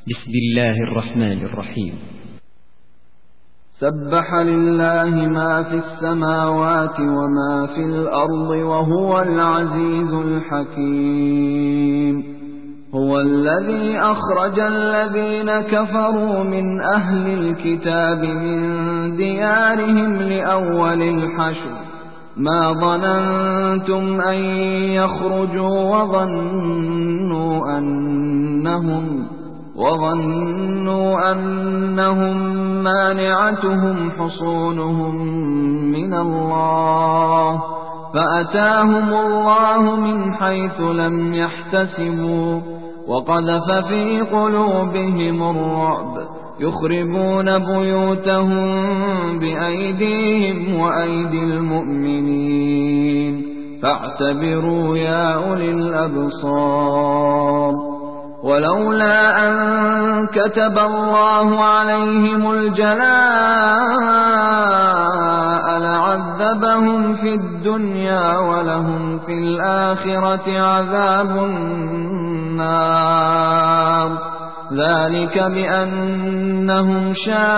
بسم الله الرحمن الرحيم. سبح لله ما في السماوات وما في الأرض وهو العزيز الحكيم. هو الذي أخرج الذين كفروا من أهل الكتاب من ديارهم لأول الحشر ما ظننتم أن يخرجوا وظنوا أنهم مانعتهم حصونهم من الله فأتاهم الله من حيث لم يحتسبوا وقذف في قلوبهم الرعب يخربون بيوتهم بأيديهم وأيدي المؤمنين فاعتبروا يا أولي الأبصار. ولولا أن كتب الله عليهم الجلاء لعذبهم في الدنيا ولهم في الآخرة عذاب النار ذلك بأنهم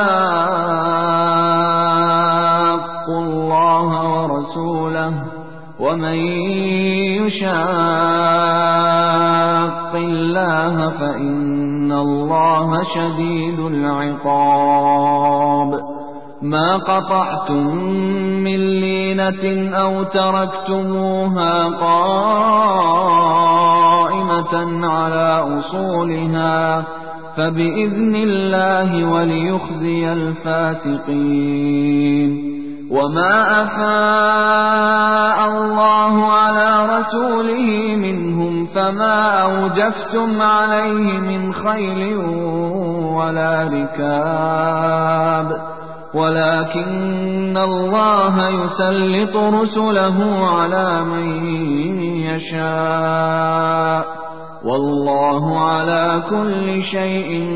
شاقوا الله ورسوله ومن يشاق الله فإن الله شديد العقاب. ما قطعتم من لينة أو تركتموها قائمة على أصولها فبإذن الله وليخزي الفاسقين. وما أفاء الله على رسوله منهم فما أوجفتم عليه من خيل ولا ركاب ولكن الله يسلط رسله على من يشاء والله على كل شيء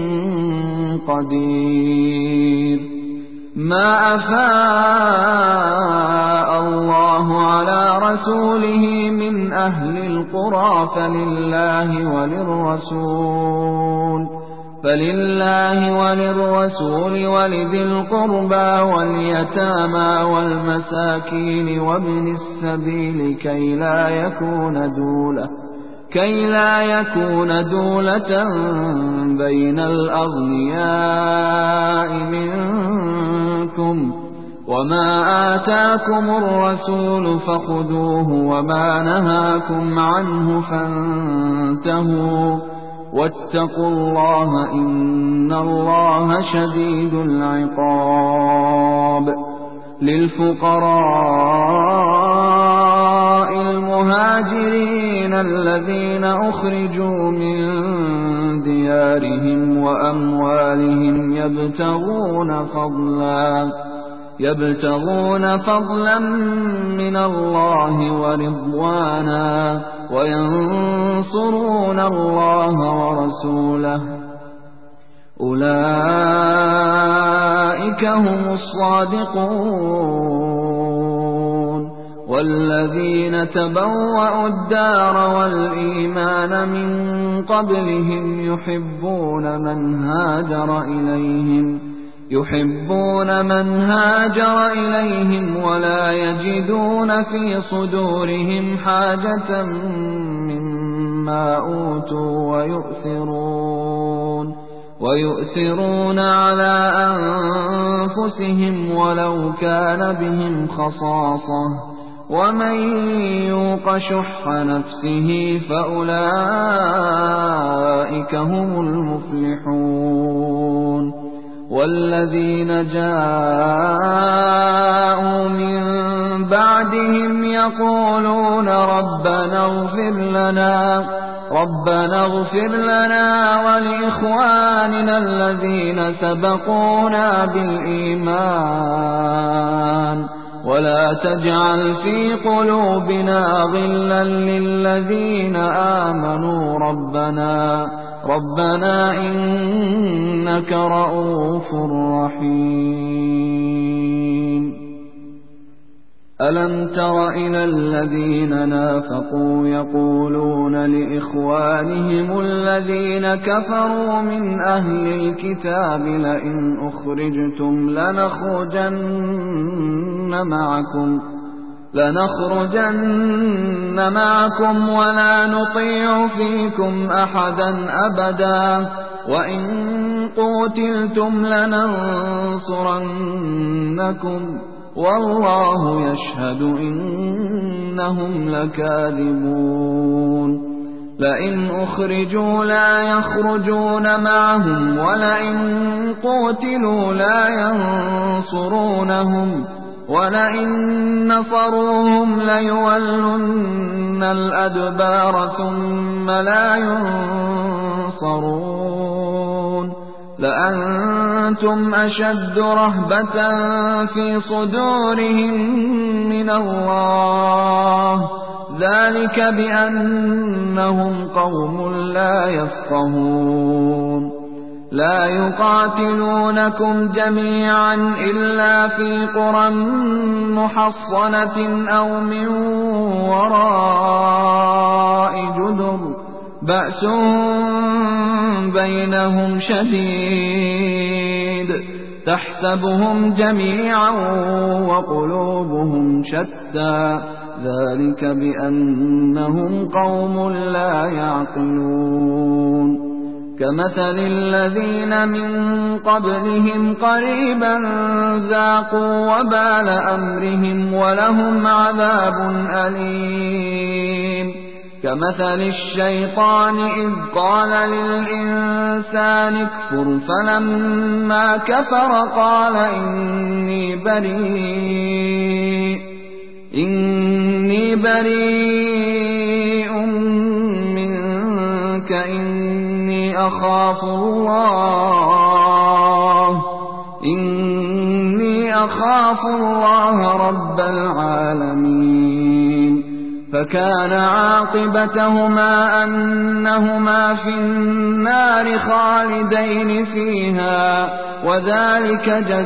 قدير. ما أفاء الله على رسوله من أهل القرى فلله وللرسول ولذي القربى واليتامى والمساكين وابن السبيل كي لا يكون دولة بين الأغنياء منكم. وما آتاكم الرسول فخذوه وما نهاكم عنه فانتهوا واتقوا الله إن الله شديد العقاب. للفقراء المهاجرين الذين أخرجوا من ديارهم وأموالهم يبتغون فضلا من الله ورضوانا وينصرون الله ورسوله أولئك هم الصادقون. والذين تبوأوا الدار والإيمان من قبلهم يحبون من هاجر إليهم ولا يجدون في صدورهم حاجة مما أوتوا ويؤثرون على أنفسهم ولو كان بهم خصاصة ومن يوق شح نفسه فأولئك هم المفلحون. والذين جاءوا من بعدهم يقولون ربنا اغفر لنا ولإخواننا الذين سبقونا بالإيمان ولا تجعل في قلوبنا غلا للذين آمنوا ربنا إنك رؤوف رحيم. ألم تر إلى الذين نافقوا يقولون لإخوانهم الذين كفروا من أهل الكتاب لئن أخرجتم لنخرجن معكم ولا نطيع فيكم أحدا أبدا وإن قوتلتم لننصرنكم والله يشهد إنهم لكاذبون لئن أخرجوا لا يخرجون معهم ولئن قوتلوا لا ينصرونهم ولئن نصروهم ليولن الأدبار ثم لا ينصرون لأنتم أشد رهبة في صدورهم من الله ذلك بأنهم قوم لا يفقهون لا يقاتلونكم جميعا إلا في قرى محصنة أو من وراء جدر بأس بينهم شديد تحسبهم جميعا وقلوبهم شتى ذلك بأنهم قوم لا يعقلون كمثل الذين من قبلهم قريبا ذاقوا وبال أمرهم ولهم عذاب أليم كمثل الشيطان إذ قال للإنسان اكفر فلما كفر قال إني بريء منك إني أخاف الله رب العالمين فكان عاقبتهما أنهما في النار خالدين فيها وذلك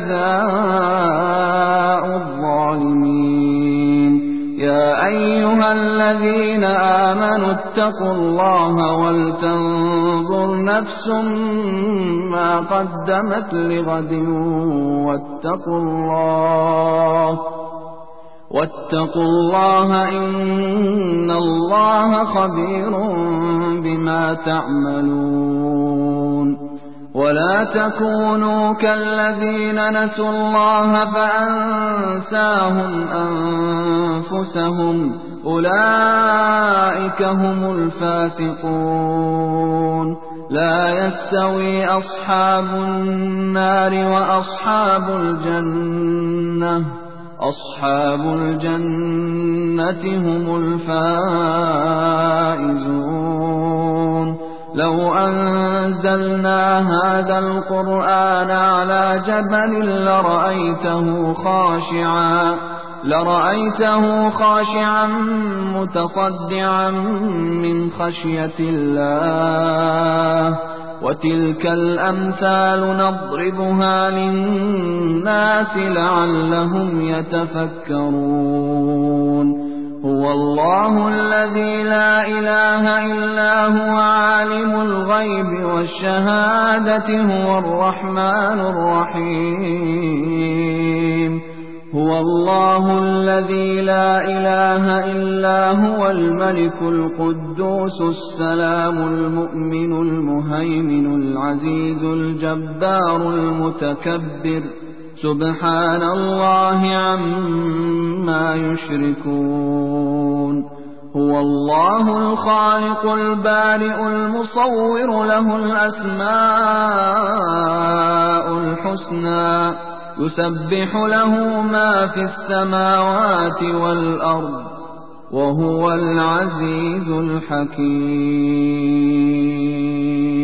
جزاء الظالمين يا أيها الذين آمنوا اتقوا الله ولتنظر نفس ما قدمت لغد واتقوا الله إن الله خبير بما تعملون ولا تكونوا كالذين نسوا الله فأنساهم أنفسهم أولئك هم الفاسقون لا يستوي أصحاب النار وأصحاب الجنة هم الفائزون لو أنزلنا هذا القرآن على جبل لرأيته خاشعا متصدعا من خشية الله وتلك الأمثال نضربها للناس لعلهم يتفكرون هو الله الذي لا إله إلا هو عالم الغيب والشهادة هو الرحمن الرحيم هو الله الذي لا إله إلا هو الملك القدوس السلام المؤمن المهيمن العزيز الجبار المتكبر سبحان الله عما يشركون هو الله الخالق البارئ المصور له الأسماء الحسنى يسبح له ما في السماوات والأرض وهو العزيز الحكيم